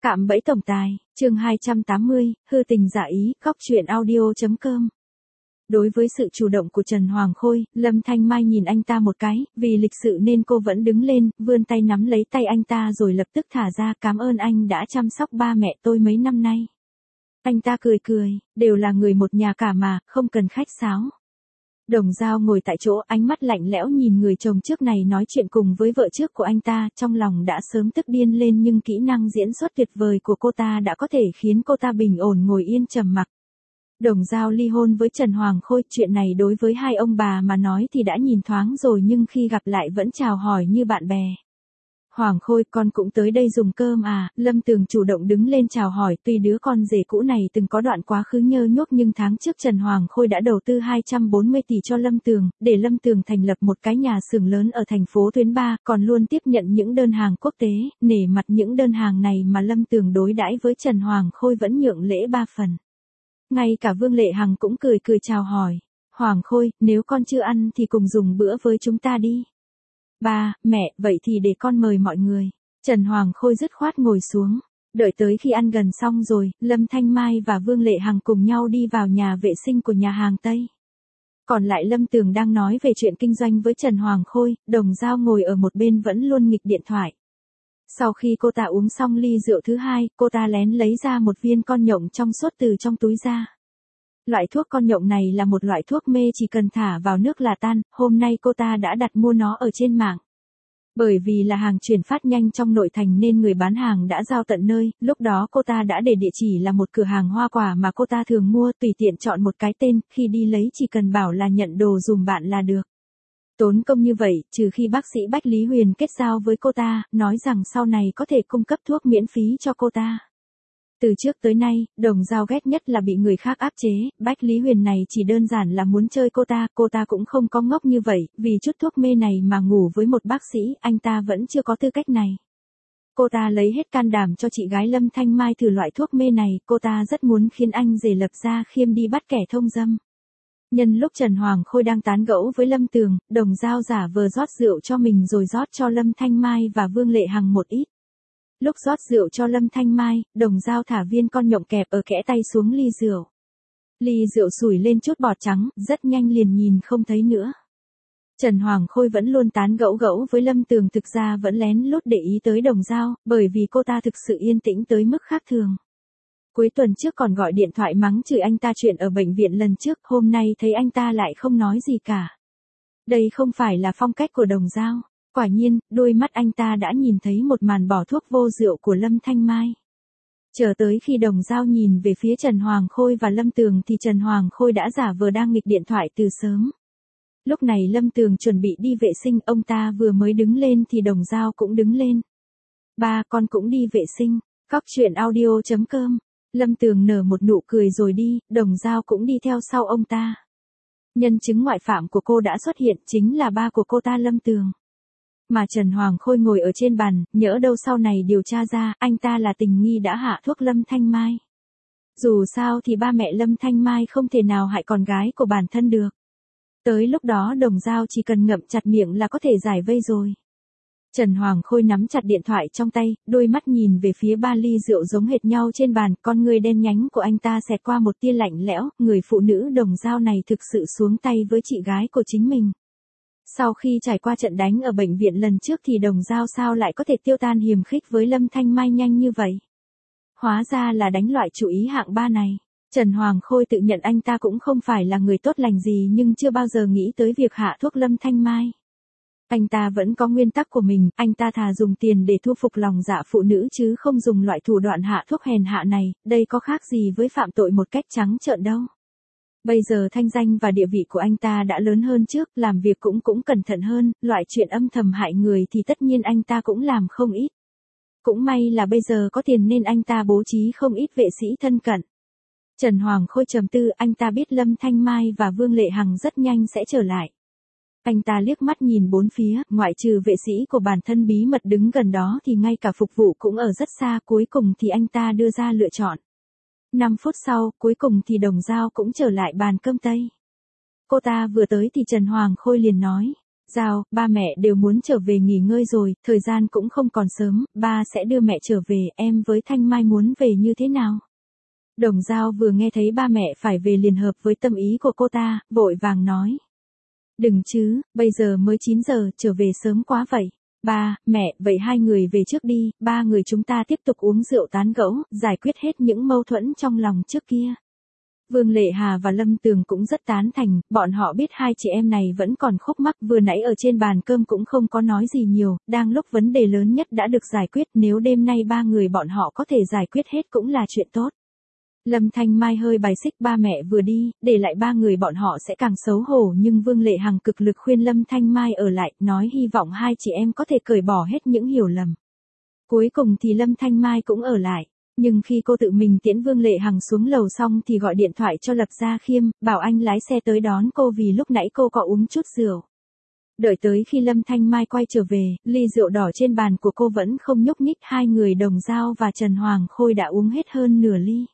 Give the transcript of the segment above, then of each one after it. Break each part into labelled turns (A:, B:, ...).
A: Cạm bẫy tổng tài, chương 280, hư tình giả ý, góc truyện audio.com. Đối với sự chủ động của Trần Hoàng Khôi, Lâm Thanh Mai nhìn anh ta một cái, vì lịch sự nên cô vẫn đứng lên, vươn tay nắm lấy tay anh ta rồi lập tức thả ra, cảm ơn anh đã chăm sóc ba mẹ tôi mấy năm nay. Anh ta cười cười, đều là người một nhà cả mà, không cần khách sáo. Đồng Dao ngồi tại chỗ, ánh mắt lạnh lẽo nhìn người chồng trước này nói chuyện cùng với vợ trước của anh ta, trong lòng đã sớm tức điên lên nhưng kỹ năng diễn xuất tuyệt vời của cô ta đã có thể khiến cô ta bình ổn ngồi yên trầm mặc. Đồng Dao ly hôn với Trần Hoàng Khôi, chuyện này đối với hai ông bà mà nói thì đã nhìn thoáng rồi nhưng khi gặp lại vẫn chào hỏi như bạn bè. Hoàng Khôi, con cũng tới đây dùng cơm à? Lâm Tường chủ động đứng lên chào hỏi, tuy đứa con rể cũ này từng có đoạn quá khứ nhơ nhuốc nhưng tháng trước Trần Hoàng Khôi đã đầu tư 240 tỷ cho Lâm Tường, để Lâm Tường thành lập một cái nhà xưởng lớn ở thành phố Tuyến 3, còn luôn tiếp nhận những đơn hàng quốc tế, nể mặt những đơn hàng này mà Lâm Tường đối đãi với Trần Hoàng Khôi vẫn nhượng lễ 3 phần. Ngay cả Vương Lệ Hằng cũng cười cười chào hỏi. Hoàng Khôi, nếu con chưa ăn thì cùng dùng bữa với chúng ta đi. Ba, mẹ, vậy thì để con mời mọi người. Trần Hoàng Khôi dứt khoát ngồi xuống. Đợi tới khi ăn gần xong rồi, Lâm Thanh Mai và Vương Lệ Hằng cùng nhau đi vào nhà vệ sinh của nhà hàng Tây. Còn lại Lâm Tường đang nói về chuyện kinh doanh với Trần Hoàng Khôi, Đồng Dao ngồi ở một bên vẫn luôn nghịch điện thoại. Sau khi cô ta uống xong ly rượu thứ hai, cô ta lén lấy ra một viên con nhộng trong suốt từ trong túi ra. Loại thuốc con nhộng này là một loại thuốc mê chỉ cần thả vào nước là tan, hôm nay cô ta đã đặt mua nó ở trên mạng. Bởi vì là hàng chuyển phát nhanh trong nội thành nên người bán hàng đã giao tận nơi, lúc đó cô ta đã để địa chỉ là một cửa hàng hoa quả mà cô ta thường mua, tùy tiện chọn một cái tên, khi đi lấy chỉ cần bảo là nhận đồ dùm bạn là được. Tốn công như vậy, trừ khi bác sĩ Bách Lý Huyền kết giao với cô ta, nói rằng sau này có thể cung cấp thuốc miễn phí cho cô ta. Từ trước tới nay, Đồng Dao ghét nhất là bị người khác áp chế, Bách Lý Huyền này chỉ đơn giản là muốn chơi cô ta cũng không có ngốc như vậy, vì chút thuốc mê này mà ngủ với một bác sĩ, anh ta vẫn chưa có tư cách này. Cô ta lấy hết can đảm cho chị gái Lâm Thanh Mai thử loại thuốc mê này, cô ta rất muốn khiến anh rể Lập Gia Khiêm đi bắt kẻ thông dâm. Nhân lúc Trần Hoàng Khôi đang tán gẫu với Lâm Tường, Đồng Dao giả vờ rót rượu cho mình rồi rót cho Lâm Thanh Mai và Vương Lệ Hằng một ít. Lúc rót rượu cho Lâm Thanh Mai, Đồng Dao thả viên con nhộng kẹp ở kẽ tay xuống ly rượu. Ly rượu sủi lên chút bọt trắng, rất nhanh liền nhìn không thấy nữa. Trần Hoàng Khôi vẫn luôn tán gẫu với Lâm Tường, thực ra vẫn lén lút để ý tới Đồng Dao, bởi vì cô ta thực sự yên tĩnh tới mức khác thường. Cuối tuần trước còn gọi điện thoại mắng chửi anh ta chuyện ở bệnh viện lần trước, hôm nay thấy anh ta lại không nói gì cả. Đây không phải là phong cách của Đồng Dao. Quả nhiên, đôi mắt anh ta đã nhìn thấy một màn bỏ thuốc vô rượu của Lâm Thanh Mai. Chờ tới khi Đồng Dao nhìn về phía Trần Hoàng Khôi và Lâm Tường thì Trần Hoàng Khôi đã giả vờ đang nghịch điện thoại từ sớm. Lúc này Lâm Tường chuẩn bị đi vệ sinh, ông ta vừa mới đứng lên thì Đồng Dao cũng đứng lên. Ba, con cũng đi vệ sinh. Góc truyện audio.com. Lâm Tường nở một nụ cười rồi đi, Đồng Dao cũng đi theo sau ông ta. Nhân chứng ngoại phạm của cô đã xuất hiện, chính là ba của cô ta Lâm Tường. Mà Trần Hoàng Khôi ngồi ở trên bàn, nhỡ đâu sau này điều tra ra, anh ta là tình nghi đã hạ thuốc Lâm Thanh Mai. Dù sao thì ba mẹ Lâm Thanh Mai không thể nào hại con gái của bản thân được. Tới lúc đó Đồng Dao chỉ cần ngậm chặt miệng là có thể giải vây rồi. Trần Hoàng Khôi nắm chặt điện thoại trong tay, đôi mắt nhìn về phía ba ly rượu giống hệt nhau trên bàn, con người đen nhánh của anh ta xẹt qua một tia lạnh lẽo, người phụ nữ Đồng Dao này thực sự xuống tay với chị gái của chính mình. Sau khi trải qua trận đánh ở bệnh viện lần trước thì Đồng Dao sao lại có thể tiêu tan hiềm khích với Lâm Thanh Mai nhanh như vậy? Hóa ra là đánh loại chủ ý hạng ba này. Trần Hoàng Khôi tự nhận anh ta cũng không phải là người tốt lành gì nhưng chưa bao giờ nghĩ tới việc hạ thuốc Lâm Thanh Mai. Anh ta vẫn có nguyên tắc của mình, anh ta thà dùng tiền để thu phục lòng dạ phụ nữ chứ không dùng loại thủ đoạn hạ thuốc hèn hạ này, đây có khác gì với phạm tội một cách trắng trợn đâu. Bây giờ thanh danh và địa vị của anh ta đã lớn hơn trước, làm việc cũng cẩn thận hơn, loại chuyện âm thầm hại người thì tất nhiên anh ta cũng làm không ít. Cũng may là bây giờ có tiền nên anh ta bố trí không ít vệ sĩ thân cận. Trần Hoàng Khôi trầm tư, anh ta biết Lâm Thanh Mai và Vương Lệ Hằng rất nhanh sẽ trở lại. Anh ta liếc mắt nhìn bốn phía, ngoại trừ vệ sĩ của bản thân bí mật đứng gần đó thì ngay cả phục vụ cũng ở rất xa, cuối cùng thì anh ta đưa ra lựa chọn. 5 phút sau, cuối cùng thì Đồng Dao cũng trở lại bàn cơm Tây. Cô ta vừa tới thì Trần Hoàng Khôi liền nói, Giao, ba mẹ đều muốn trở về nghỉ ngơi rồi, thời gian cũng không còn sớm, ba sẽ đưa mẹ trở về, em với Thanh Mai muốn về như thế nào? Đồng Giao vừa nghe thấy ba mẹ phải về liền hợp với tâm ý của cô ta, vội vàng nói. Đừng chứ, bây giờ mới 9 giờ, trở về sớm quá vậy. Ba, mẹ, vậy hai người về trước đi, ba người chúng ta tiếp tục uống rượu tán gẫu, giải quyết hết những mâu thuẫn trong lòng trước kia. Vương Lệ Hà và Lâm Tường cũng rất tán thành, bọn họ biết hai chị em này vẫn còn khúc mắc, vừa nãy ở trên bàn cơm cũng không có nói gì nhiều, đang lúc vấn đề lớn nhất đã được giải quyết, nếu đêm nay ba người bọn họ có thể giải quyết hết cũng là chuyện tốt. Lâm Thanh Mai hơi bài xích ba mẹ vừa đi, để lại ba người bọn họ sẽ càng xấu hổ, nhưng Vương Lệ Hằng cực lực khuyên Lâm Thanh Mai ở lại, nói hy vọng hai chị em có thể cởi bỏ hết những hiểu lầm. Cuối cùng thì Lâm Thanh Mai cũng ở lại. Nhưng khi cô tự mình tiễn Vương Lệ Hằng xuống lầu xong thì gọi điện thoại cho Lập Gia Khiêm, bảo anh lái xe tới đón cô vì lúc nãy cô có uống chút rượu. Đợi tới khi Lâm Thanh Mai quay trở về, ly rượu đỏ trên bàn của cô vẫn không nhúc nhích, hai người Đồng Giao và Trần Hoàng Khôi đã uống hết hơn nửa ly.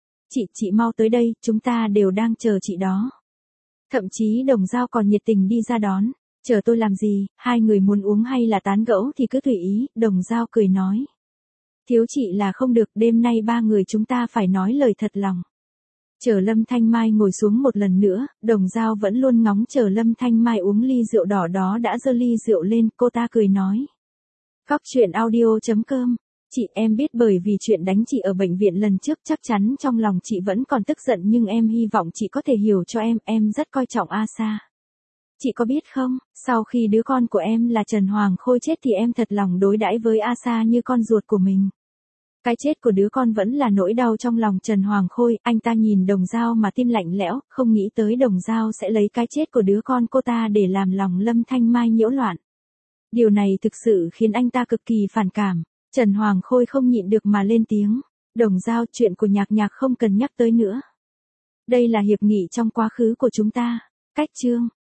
A: Chị mau tới đây, chúng ta đều đang chờ chị đó. Thậm chí Đồng Giao còn nhiệt tình đi ra đón. Chờ tôi làm gì, hai người muốn uống hay là tán gẫu thì cứ tùy ý, Đồng Giao cười nói. Thiếu chị là không được, đêm nay ba người chúng ta phải nói lời thật lòng. Chờ Lâm Thanh Mai ngồi xuống một lần nữa, Đồng Giao vẫn luôn ngóng chờ Lâm Thanh Mai uống ly rượu đỏ đó đã giơ ly rượu lên, cô ta cười nói. Góc chuyện audio.com. Chị, em biết bởi vì chuyện đánh chị ở bệnh viện lần trước chắc chắn trong lòng chị vẫn còn tức giận, nhưng em hy vọng chị có thể hiểu cho em rất coi trọng A Sa. Chị có biết không, sau khi đứa con của em là Trần Hoàng Khôi chết thì em thật lòng đối đãi với A Sa như con ruột của mình. Cái chết của đứa con vẫn là nỗi đau trong lòng Trần Hoàng Khôi, anh ta nhìn Đồng Giao mà tim lạnh lẽo, không nghĩ tới Đồng Giao sẽ lấy cái chết của đứa con cô ta để làm lòng Lâm Thanh Mai nhiễu loạn. Điều này thực sự khiến anh ta cực kỳ phản cảm. Trần Hoàng Khôi không nhịn được mà lên tiếng. Đồng Giao, chuyện của Nhạc không cần nhắc tới nữa. Đây là hiệp nghị trong quá khứ của chúng ta. Cách chương.